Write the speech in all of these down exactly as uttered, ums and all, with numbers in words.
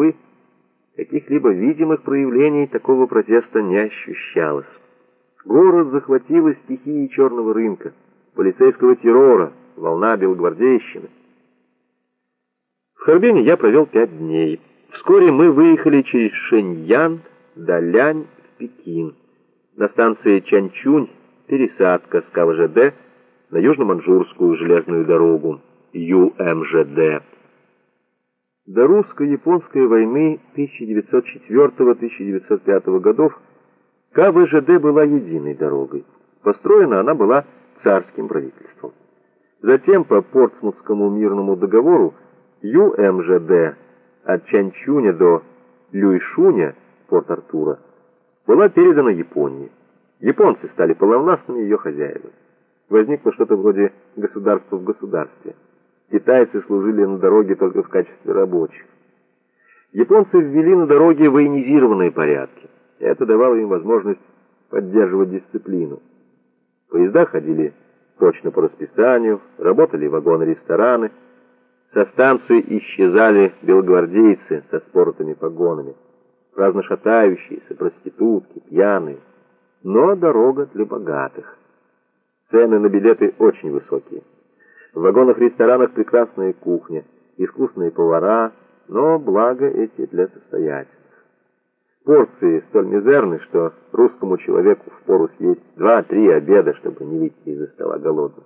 увы, каких-либо видимых проявлений такого протеста не ощущалось. Город захватила стихия черного рынка, полицейского террора, волна белогвардейщины. В Харбине я провел пять дней. Вскоре мы выехали через Шэньян, Далянь в Пекин. На станции Чанчунь пересадка с ка вэ жэ дэ на южно-манчжурскую железную дорогу ю эм жэ дэ. До русско-японской войны тысяча девятьсот четвёртого — тысяча девятьсот пятого годов ка вэ жэ дэ была единой дорогой. Построена она была царским правительством. Затем по Портсмутскому мирному договору ю эм жэ дэ от Чанчуня до Люйшуня, Порт-Артура, была передана Японии. Японцы стали полновластными ее хозяевами. Возникло что-то вроде государства в государстве. Китайцы служили на дороге только в качестве рабочих. Японцы ввели на дороге военизированные порядки. Это давало им возможность поддерживать дисциплину. Поезда ходили точно по расписанию, работали вагоны-рестораны. Со станции исчезали белогвардейцы со споротыми погонами, праздно шатающиеся, проститутки, пьяные. Но дорога для богатых. Цены на билеты очень высокие. В вагонах-ресторанах прекрасная кухня, искусные повара, но благо эти для состоятельных. Порции столь мизерны, что русскому человеку впору съесть два-три обеда, чтобы не выйти из-за стола голодным.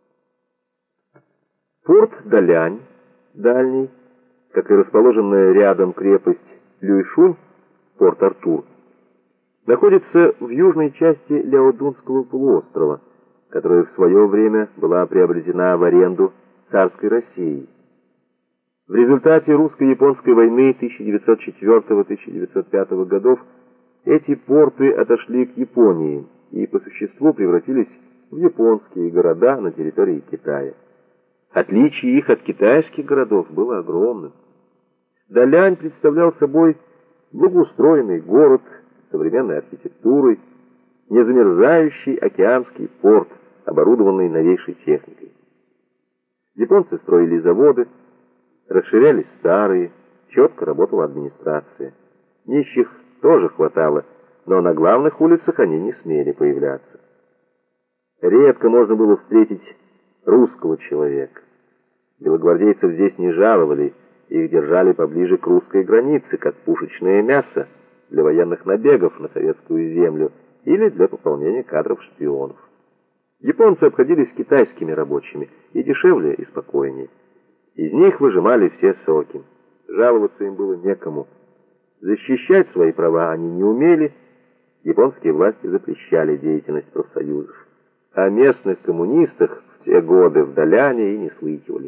Порт Далянь, дальний, как и расположенная рядом крепость Люйшунь, Порт-Артур, находится в южной части Ляодунского полуострова, которая в свое время была приобретена в аренду царской Россией. В результате русско-японской войны тысяча девятьсот четвёртого — тысяча девятьсот пятого годов эти порты отошли к Японии и по существу превратились в японские города на территории Китая. Отличие их от китайских городов было огромным. Далянь представлял собой благоустроенный город с современной архитектурой, незамерзающий океанский порт, оборудованный новейшей техникой. Японцы строили заводы, расширялись старые, четко работала администрация. Нищих тоже хватало, но на главных улицах они не смели появляться. Редко можно было встретить русского человека. Белогвардейцев здесь не жаловали, их держали поближе к русской границе, как пушечное мясо для военных набегов на советскую землю или для пополнения кадров шпионов. Японцы обходились китайскими рабочими, и дешевле, и спокойнее. Из них выжимали все соки. Жаловаться им было некому. Защищать свои права они не умели. Японские власти запрещали деятельность профсоюзов. О местных коммунистах в те годы в Даляне и не слыхивали.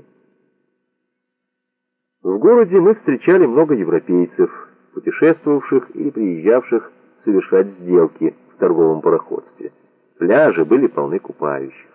В городе мы встречали много европейцев, путешествовавших или приезжавших совершать сделки в торговом пароходстве. Пляжи были полны купающих.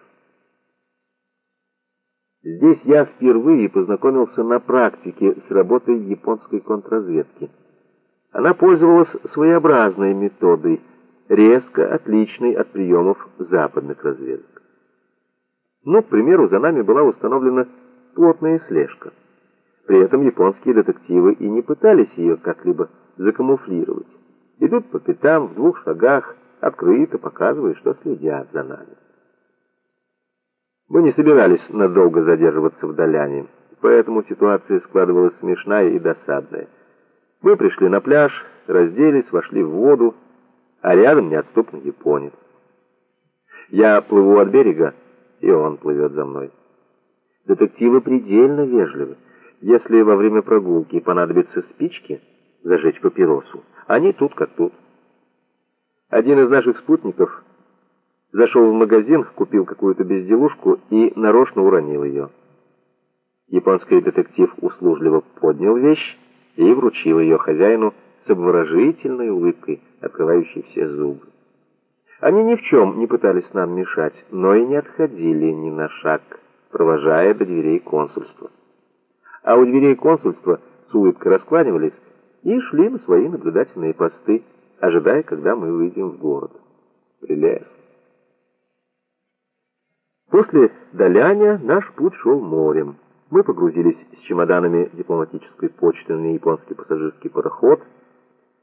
Здесь я впервые познакомился на практике с работой японской контрразведки. Она пользовалась своеобразной методой, резко отличной от приемов западных разведок. Ну, к примеру, за нами была установлена плотная слежка. При этом японские детективы и не пытались ее как-либо закамуфлировать. Идут по пятам в двух шагах, открыто показывая, что следят за нами. Мы не собирались надолго задерживаться в Даляне, поэтому ситуация складывалась смешная и досадная. Мы пришли на пляж, разделись, вошли в воду, а рядом неотступный японец. Я плыву от берега, и он плывет за мной. Детективы предельно вежливы. Если во время прогулки понадобятся спички, зажечь папиросу, они тут как тут. Один из наших спутников зашел в магазин, купил какую-то безделушку и нарочно уронил ее. Японский детектив услужливо поднял вещь и вручил ее хозяину с обворожительной улыбкой, открывающей все зубы. Они ни в чем не пытались нам мешать, но и не отходили ни на шаг, провожая до дверей консульства. А у дверей консульства с улыбкой раскланивались и шли на свои наблюдательные посты, ожидая, когда мы выйдем в город. Прелестно. После Даляня наш путь шел морем. Мы погрузились с чемоданами дипломатической почты на японский пассажирский пароход.